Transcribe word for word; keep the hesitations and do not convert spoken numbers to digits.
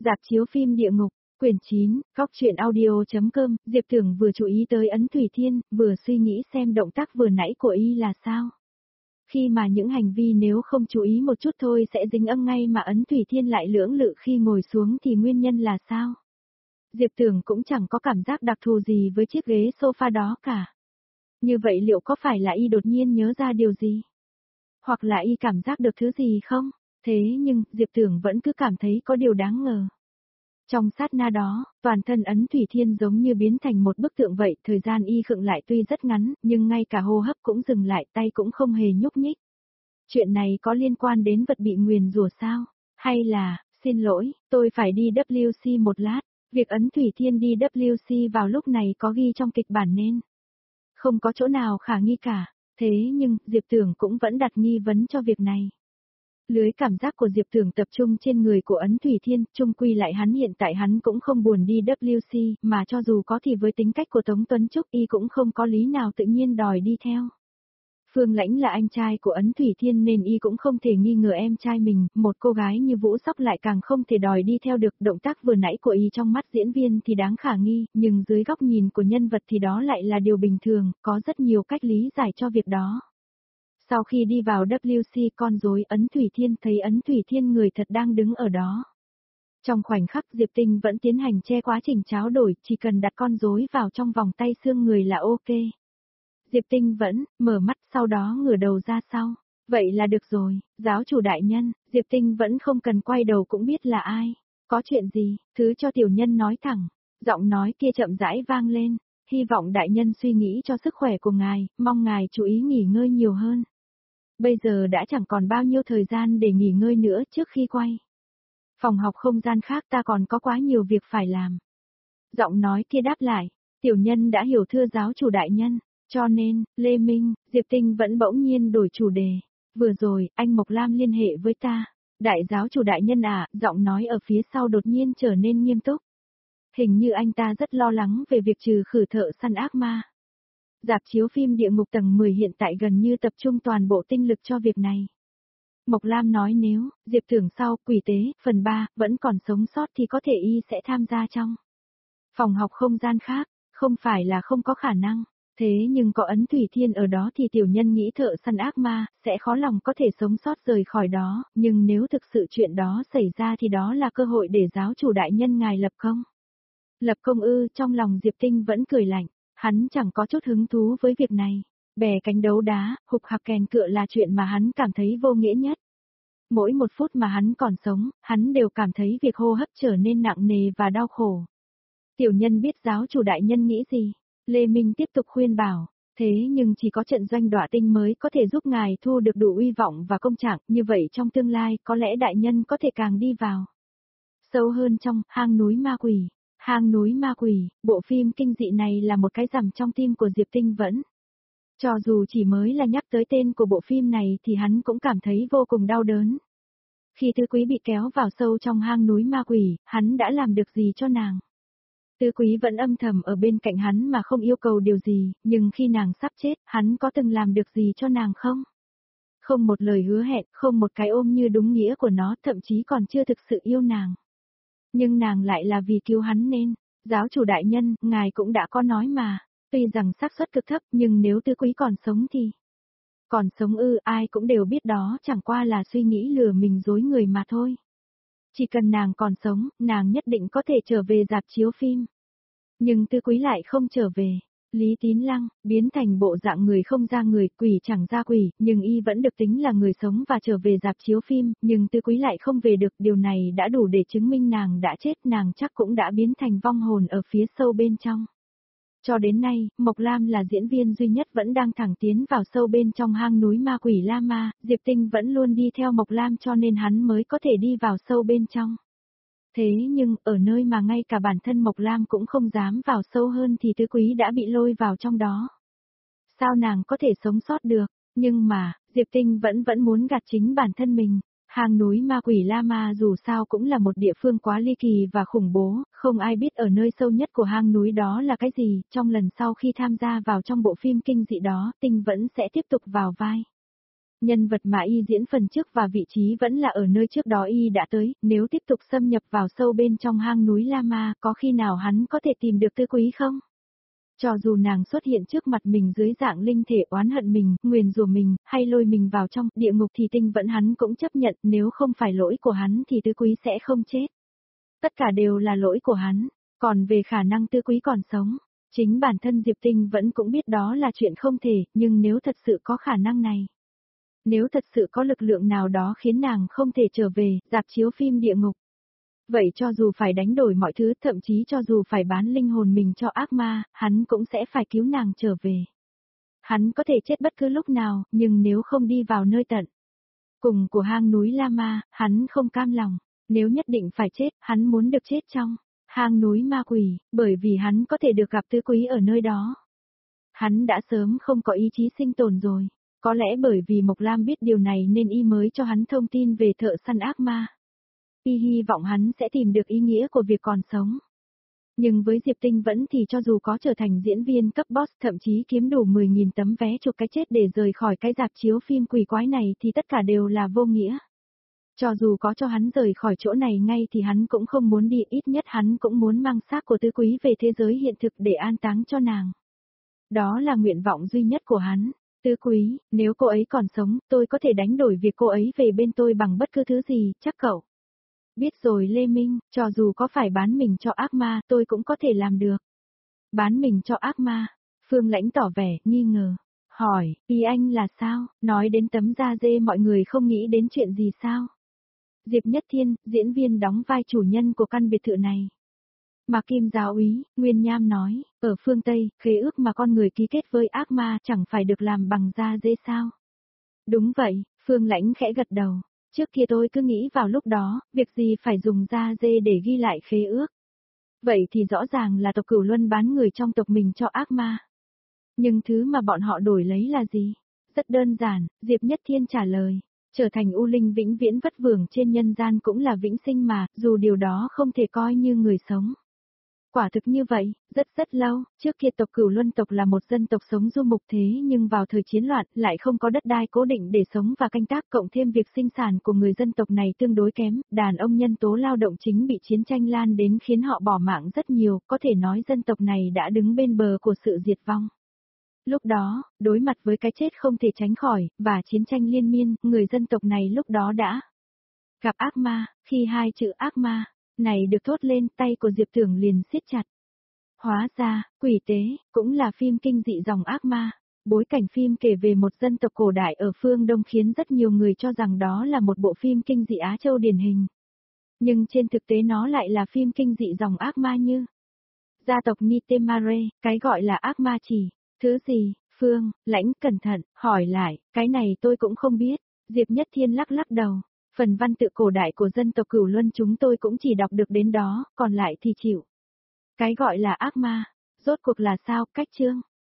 Rạp chiếu phim địa ngục, quyển chín, góc truyện audio.com, Diệp Tưởng vừa chú ý tới Ấn Thủy Thiên, vừa suy nghĩ xem động tác vừa nãy của y là sao. Khi mà những hành vi nếu không chú ý một chút thôi sẽ dính âm ngay mà Ấn Thủy Thiên lại lưỡng lự khi ngồi xuống thì nguyên nhân là sao? Diệp Tưởng cũng chẳng có cảm giác đặc thù gì với chiếc ghế sofa đó cả. Như vậy liệu có phải là y đột nhiên nhớ ra điều gì? Hoặc là y cảm giác được thứ gì không? Thế nhưng, Diệp Tưởng vẫn cứ cảm thấy có điều đáng ngờ. Trong sát na đó, toàn thân Ấn Thủy Thiên giống như biến thành một bức tượng vậy, thời gian y khựng lại tuy rất ngắn, nhưng ngay cả hô hấp cũng dừng lại, tay cũng không hề nhúc nhích. Chuyện này có liên quan đến vật bị nguyền rủa sao? Hay là, xin lỗi, tôi phải đi W C một lát, việc Ấn Thủy Thiên đi W C vào lúc này có ghi trong kịch bản nên không có chỗ nào khả nghi cả, thế nhưng, Diệp Tưởng cũng vẫn đặt nghi vấn cho việc này. Lưới cảm giác của Diệp Tưởng tập trung trên người của Ấn Thủy Thiên, chung quy lại hắn hiện tại hắn cũng không buồn đi W C, mà cho dù có thì với tính cách của Tống Tuấn Trúc y cũng không có lý nào tự nhiên đòi đi theo. Phương Lãnh là anh trai của Ấn Thủy Thiên nên y cũng không thể nghi ngờ em trai mình, một cô gái như Vũ Sóc lại càng không thể đòi đi theo được. Động tác vừa nãy của y trong mắt diễn viên thì đáng khả nghi, nhưng dưới góc nhìn của nhân vật thì đó lại là điều bình thường, có rất nhiều cách lý giải cho việc đó. Sau khi đi vào W C con rối Ấn Thủy Thiên thấy Ấn Thủy Thiên người thật đang đứng ở đó. Trong khoảnh khắc Diệp Tinh vẫn tiến hành che quá trình tráo đổi, chỉ cần đặt con rối vào trong vòng tay xương người là ok. Diệp Tinh vẫn, mở mắt sau đó ngửa đầu ra sau. Vậy là được rồi, giáo chủ đại nhân, Diệp Tinh vẫn không cần quay đầu cũng biết là ai. Có chuyện gì, thứ cho tiểu nhân nói thẳng. Giọng nói kia chậm rãi vang lên. Hy vọng đại nhân suy nghĩ cho sức khỏe của ngài, mong ngài chú ý nghỉ ngơi nhiều hơn. Bây giờ đã chẳng còn bao nhiêu thời gian để nghỉ ngơi nữa trước khi quay. Phòng học không gian khác ta còn có quá nhiều việc phải làm. Giọng nói kia đáp lại, tiểu nhân đã hiểu thưa giáo chủ đại nhân, cho nên, Lê Minh, Diệp Tinh vẫn bỗng nhiên đổi chủ đề. Vừa rồi, anh Mộc Lam liên hệ với ta. Đại giáo chủ đại nhân à, giọng nói ở phía sau đột nhiên trở nên nghiêm túc. Hình như anh ta rất lo lắng về việc trừ khử thợ săn ác ma. Rạp chiếu phim địa ngục tầng mười hiện tại gần như tập trung toàn bộ tinh lực cho việc này. Mộc Lam nói nếu, Diệp Tưởng sau, quỷ tế, phần ba, vẫn còn sống sót thì có thể y sẽ tham gia trong phòng học không gian khác, không phải là không có khả năng. Thế nhưng có Ấn Thủy Thiên ở đó thì tiểu nhân nghĩ thợ săn ác ma, sẽ khó lòng có thể sống sót rời khỏi đó, nhưng nếu thực sự chuyện đó xảy ra thì đó là cơ hội để giáo chủ đại nhân ngài lập công. Lập công ư, trong lòng Diệp Tinh vẫn cười lạnh. Hắn chẳng có chút hứng thú với việc này. Bè cánh đấu đá, hục hạc kèn cựa là chuyện mà hắn cảm thấy vô nghĩa nhất. Mỗi một phút mà hắn còn sống, hắn đều cảm thấy việc hô hấp trở nên nặng nề và đau khổ. Tiểu nhân biết giáo chủ đại nhân nghĩ gì. Lê Minh tiếp tục khuyên bảo. Thế nhưng chỉ có trận doanh đọa tinh mới có thể giúp ngài thu được đủ uy vọng và công trạng. Như vậy trong tương lai có lẽ đại nhân có thể càng đi vào sâu hơn trong hang núi ma quỷ. Hang núi ma quỷ, bộ phim kinh dị này là một cái rằm trong tim của Diệp Tinh vẫn. Cho dù chỉ mới là nhắc tới tên của bộ phim này thì hắn cũng cảm thấy vô cùng đau đớn. Khi Tứ Quý bị kéo vào sâu trong hang núi ma quỷ, hắn đã làm được gì cho nàng? Tứ Quý vẫn âm thầm ở bên cạnh hắn mà không yêu cầu điều gì, nhưng khi nàng sắp chết, hắn có từng làm được gì cho nàng không? Không một lời hứa hẹn, không một cái ôm như đúng nghĩa của nó, thậm chí còn chưa thực sự yêu nàng. Nhưng nàng lại là vì cứu hắn nên, giáo chủ đại nhân, ngài cũng đã có nói mà, tuy rằng xác suất cực thấp nhưng nếu Tứ Quý còn sống thì... Còn sống ư, ai cũng đều biết đó chẳng qua là suy nghĩ lừa mình dối người mà thôi. Chỉ cần nàng còn sống, nàng nhất định có thể trở về rạp chiếu phim. Nhưng Tứ Quý lại không trở về. Lý Tín Lăng, biến thành bộ dạng người không ra người, quỷ chẳng ra quỷ, nhưng y vẫn được tính là người sống và trở về rạp chiếu phim, nhưng Tứ Quý lại không về được, điều này đã đủ để chứng minh nàng đã chết, nàng chắc cũng đã biến thành vong hồn ở phía sâu bên trong. Cho đến nay, Mộc Lam là diễn viên duy nhất vẫn đang thẳng tiến vào sâu bên trong hang núi ma quỷ La Ma, Diệp Tinh vẫn luôn đi theo Mộc Lam cho nên hắn mới có thể đi vào sâu bên trong. Thế nhưng, ở nơi mà ngay cả bản thân Mộc Lam cũng không dám vào sâu hơn thì Tứ Quý đã bị lôi vào trong đó. Sao nàng có thể sống sót được? Nhưng mà, Diệp Tinh vẫn vẫn muốn gạt chính bản thân mình. Hang núi ma quỷ La Ma dù sao cũng là một địa phương quá ly kỳ và khủng bố, không ai biết ở nơi sâu nhất của hang núi đó là cái gì. Trong lần sau khi tham gia vào trong bộ phim kinh dị đó, Tinh vẫn sẽ tiếp tục vào vai Nhân vật mà y diễn phần trước và vị trí vẫn là ở nơi trước đó y đã tới, nếu tiếp tục xâm nhập vào sâu bên trong hang núi Lama, có khi nào hắn có thể tìm được Tư Quý không? Cho dù nàng xuất hiện trước mặt mình dưới dạng linh thể oán hận mình, nguyền rủa mình, hay lôi mình vào trong địa ngục thì tinh vẫn hắn cũng chấp nhận, nếu không phải lỗi của hắn thì Tư Quý sẽ không chết. Tất cả đều là lỗi của hắn, còn về khả năng Tư Quý còn sống, chính bản thân Diệp Tinh vẫn cũng biết đó là chuyện không thể, nhưng nếu thật sự có khả năng này, nếu thật sự có lực lượng nào đó khiến nàng không thể trở về, rạp chiếu phim địa ngục, vậy cho dù phải đánh đổi mọi thứ, thậm chí cho dù phải bán linh hồn mình cho ác ma, hắn cũng sẽ phải cứu nàng trở về. Hắn có thể chết bất cứ lúc nào, nhưng nếu không đi vào nơi tận cùng của hang núi Lama, hắn không cam lòng. Nếu nhất định phải chết, hắn muốn được chết trong hang núi ma quỷ, bởi vì hắn có thể được gặp Tư Quý ở nơi đó. Hắn đã sớm không có ý chí sinh tồn rồi. Có lẽ bởi vì Mộc Lam biết điều này nên y mới cho hắn thông tin về thợ săn ác ma. Y hy vọng hắn sẽ tìm được ý nghĩa của việc còn sống. Nhưng với Diệp Tinh vẫn thì cho dù có trở thành diễn viên cấp boss thậm chí kiếm đủ mười nghìn tấm vé chụp cái chết để rời khỏi cái rạp chiếu phim quỷ quái này thì tất cả đều là vô nghĩa. Cho dù có cho hắn rời khỏi chỗ này ngay thì hắn cũng không muốn đi, ít nhất hắn cũng muốn mang xác của Tư Quý về thế giới hiện thực để an táng cho nàng. Đó là nguyện vọng duy nhất của hắn. Tư Quý, nếu cô ấy còn sống, tôi có thể đánh đổi việc cô ấy về bên tôi bằng bất cứ thứ gì, chắc cậu. Biết rồi Lê Minh, cho dù có phải bán mình cho ác ma, tôi cũng có thể làm được. Bán mình cho ác ma? Phương Lãnh tỏ vẻ, nghi ngờ. Hỏi, ý anh là sao, nói đến tấm da dê mọi người không nghĩ đến chuyện gì sao? Diệp Nhất Thiên, diễn viên đóng vai chủ nhân của căn biệt thự này. Mà Kim giáo úy, Nguyên Nham nói, ở phương Tây, khế ước mà con người ký kết với ác ma chẳng phải được làm bằng da dê sao? Đúng vậy, Phương Lãnh khẽ gật đầu. Trước kia tôi cứ nghĩ vào lúc đó, việc gì phải dùng da dê để ghi lại khế ước. Vậy thì rõ ràng là tộc Cửu Luân bán người trong tộc mình cho ác ma. Nhưng thứ mà bọn họ đổi lấy là gì? Rất đơn giản, Diệp Nhất Thiên trả lời. Trở thành U Linh vĩnh viễn vất vưởng trên nhân gian cũng là vĩnh sinh mà, dù điều đó không thể coi như người sống. Quả thực như vậy, rất rất lâu, trước kia tộc Cửu Luân tộc là một dân tộc sống du mục thế nhưng vào thời chiến loạn lại không có đất đai cố định để sống và canh tác, cộng thêm việc sinh sản của người dân tộc này tương đối kém, đàn ông nhân tố lao động chính bị chiến tranh lan đến khiến họ bỏ mạng rất nhiều, có thể nói dân tộc này đã đứng bên bờ của sự diệt vong. Lúc đó, đối mặt với cái chết không thể tránh khỏi, và chiến tranh liên miên, người dân tộc này lúc đó đã gặp ác ma, khi hai chữ ác ma này được thốt lên, tay của Diệp Tưởng liền siết chặt. Hóa ra, Quỷ Tế, cũng là phim kinh dị dòng ác ma. Bối cảnh phim kể về một dân tộc cổ đại ở phương Đông khiến rất nhiều người cho rằng đó là một bộ phim kinh dị Á Châu điển hình. Nhưng trên thực tế nó lại là phim kinh dị dòng ác ma như gia tộc Nitemare, cái gọi là ác ma chỉ, thứ gì, Phương, Lãnh cẩn thận, hỏi lại, cái này tôi cũng không biết, Diệp Nhất Thiên lắc lắc đầu. Phần văn tự cổ đại của dân tộc Cửu Luân chúng tôi cũng chỉ đọc được đến đó, còn lại thì chịu. Cái gọi là ác ma, rốt cuộc là sao, cách chương.